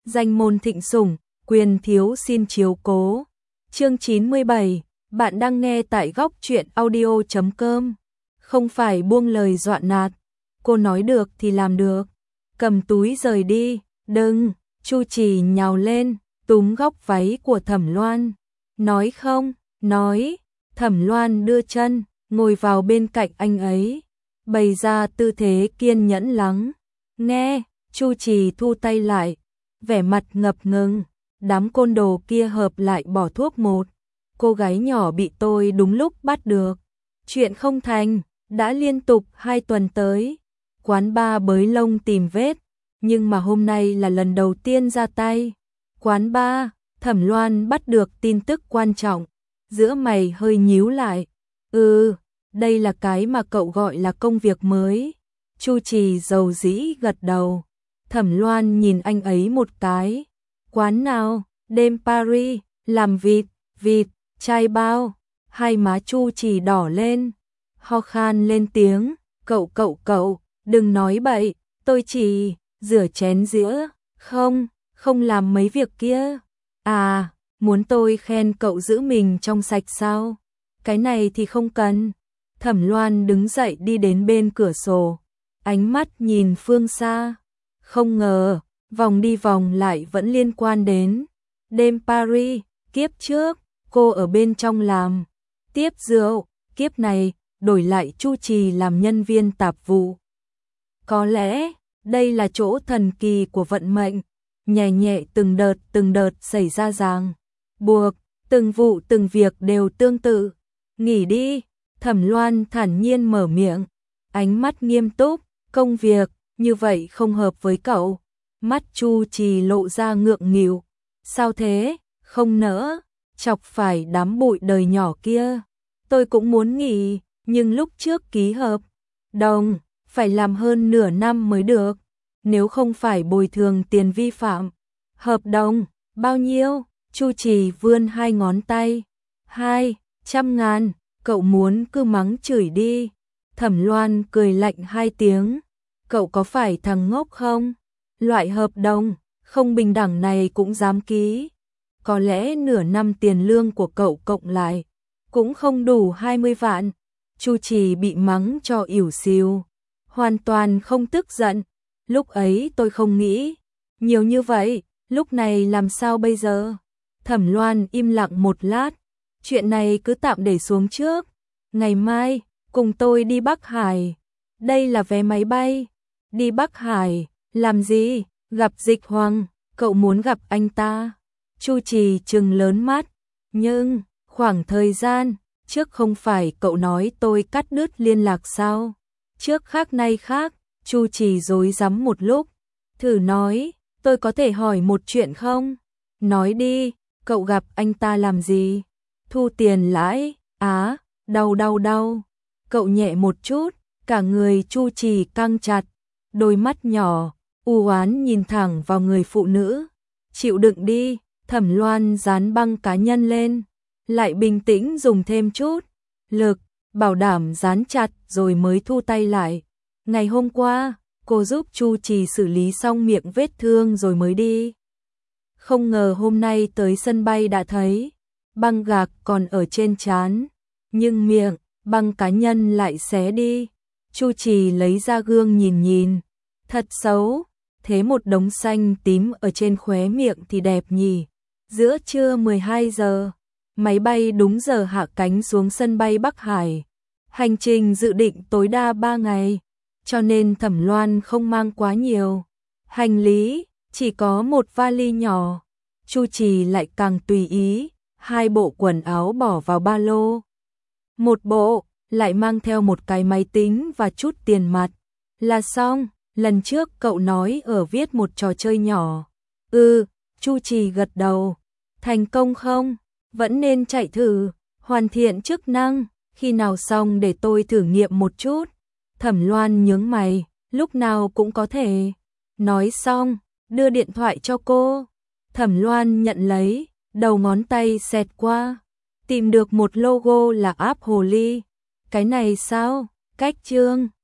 danh môn thịnh sủng, quyền thiếu xin chiếu cố. Chương 97, bạn đang nghe tại góc truyện audio.com. Không phải buông lời dọa nạt, cô nói được thì làm được. Cầm túi rời đi, đừng, Chu Trì nhào lên, túm góc váy của Thẩm Loan. Nói không, nói, Thẩm Loan đưa chân, ngồi vào bên cạnh anh ấy, bày ra tư thế kiên nhẫn lắng. Nghe, Chu Trì thu tay lại, vẻ mặt ngập ngừng, đám côn đồ kia hợp lại bỏ thuốc một. Cô gái nhỏ bị tôi đúng lúc bắt được. Chuyện không thành, đã liên tục 2 tuần tới. Quán bar bới lông tìm vết, nhưng mà hôm nay là lần đầu tiên ra tay. Quán bar, Thẩm Loan bắt được tin tức quan trọng, giữa mày hơi nhíu lại. Đây là cái mà cậu gọi là công việc mới. Chu Trì dầu dĩ gật đầu. Thẩm Loan nhìn anh ấy một cái. Quán nào? Đêm Paris, làm vịt, chai bao. Hai má Chu Trì đỏ lên, ho khan lên tiếng. Cậu, đừng nói bậy, tôi chỉ rửa chén dĩa, không làm mấy việc kia. À, muốn tôi khen cậu giữ mình trong sạch sao? Cái này thì không cần. Thẩm Loan đứng dậy đi đến bên cửa sổ, ánh mắt nhìn phương xa. Không ngờ, vòng đi vòng lại vẫn liên quan đến đêm Paris. Kiếp trước, cô ở bên trong làm tiếp rượu, kiếp này đổi lại Chu Trì làm nhân viên tạp vụ. Có lẽ, đây là chỗ thần kỳ của vận mệnh, nhẹ từng đợt xảy ra ràng buộc, từng vụ từng việc đều tương tự. Nghỉ đi, Thẩm Loan thản nhiên mở miệng, ánh mắt nghiêm túc. Công việc như vậy không hợp với cậu. Mắt Chu Trì lộ ra ngượng nghịu. Sao thế, không nỡ chọc phải đám bụi đời nhỏ kia. Tôi cũng muốn nghỉ, nhưng lúc trước ký hợp đồng phải làm hơn nửa năm mới được, nếu không phải bồi thường tiền vi phạm. Hợp đồng bao nhiêu? Chu Trì vươn 2 ngón tay. 200.000, cậu muốn cứ mắng chửi đi. Thẩm Loan cười lạnh 2 tiếng. Cậu có phải thằng ngốc không? Loại hợp đồng không bình đẳng này cũng dám ký. Có lẽ nửa năm tiền lương của cậu cộng lại cũng không đủ 20 vạn. Chu Trì bị mắng cho ỉu xìu, hoàn toàn không tức giận. Lúc ấy tôi không nghĩ nhiều như vậy, lúc này làm sao bây giờ? Thẩm Loan im lặng một lát. Chuyện này cứ tạm để xuống trước. Ngày mai, cùng tôi đi Bắc Hải. Đây là vé máy bay. Đi Bắc Hải, làm gì? Gặp Dịch Hoàng, cậu muốn gặp anh ta. Chu Trì trừng lớn mắt. Nhưng, khoảng thời gian trước không phải cậu nói tôi cắt đứt liên lạc sao? Trước khác nay khác, Chu Trì rối rắm một lúc. Thử nói, tôi có thể hỏi một chuyện không? Nói đi, cậu gặp anh ta làm gì? Thu tiền lãi, đau. Cậu nhẹ một chút, cả người Chu Trì căng chặt, đôi mắt nhỏ, u oán nhìn thẳng vào người phụ nữ. Chịu đựng đi, Thẩm Loan dán băng cá nhân lên, lại bình tĩnh dùng thêm chút lực, bảo đảm dán chặt rồi mới thu tay lại. Ngày hôm qua, cô giúp Chu Trì xử lý xong miệng vết thương rồi mới đi. Không ngờ hôm nay tới sân bay đã thấy băng gạc còn ở trên trán, nhưng miệng băng cá nhân lại xé đi. Chu Trì lấy ra gương nhìn, thật xấu, thế một đống xanh tím ở trên khóe miệng thì đẹp nhỉ. Giữa trưa 12 giờ, máy bay đúng giờ hạ cánh xuống sân bay Bắc Hải. Hành trình dự định tối đa 3 ngày, cho nên Thẩm Loan không mang quá nhiều hành lý, chỉ có một vali nhỏ. Chu Trì lại càng tùy ý, 2 bộ quần áo bỏ vào ba lô. Một bộ lại mang theo một cái máy tính và chút tiền mặt. Là xong, lần trước cậu nói ở viết một trò chơi nhỏ. Chu Trì gật đầu. Thành công không? Vẫn nên chạy thử, hoàn thiện chức năng, khi nào xong để tôi thử nghiệm một chút. Thẩm Loan nhướng mày, lúc nào cũng có thể. Nói xong, đưa điện thoại cho cô. Thẩm Loan nhận lấy, đầu ngón tay xẹt qua, tìm được một logo là app hồ ly. Cái này sao? Cách chương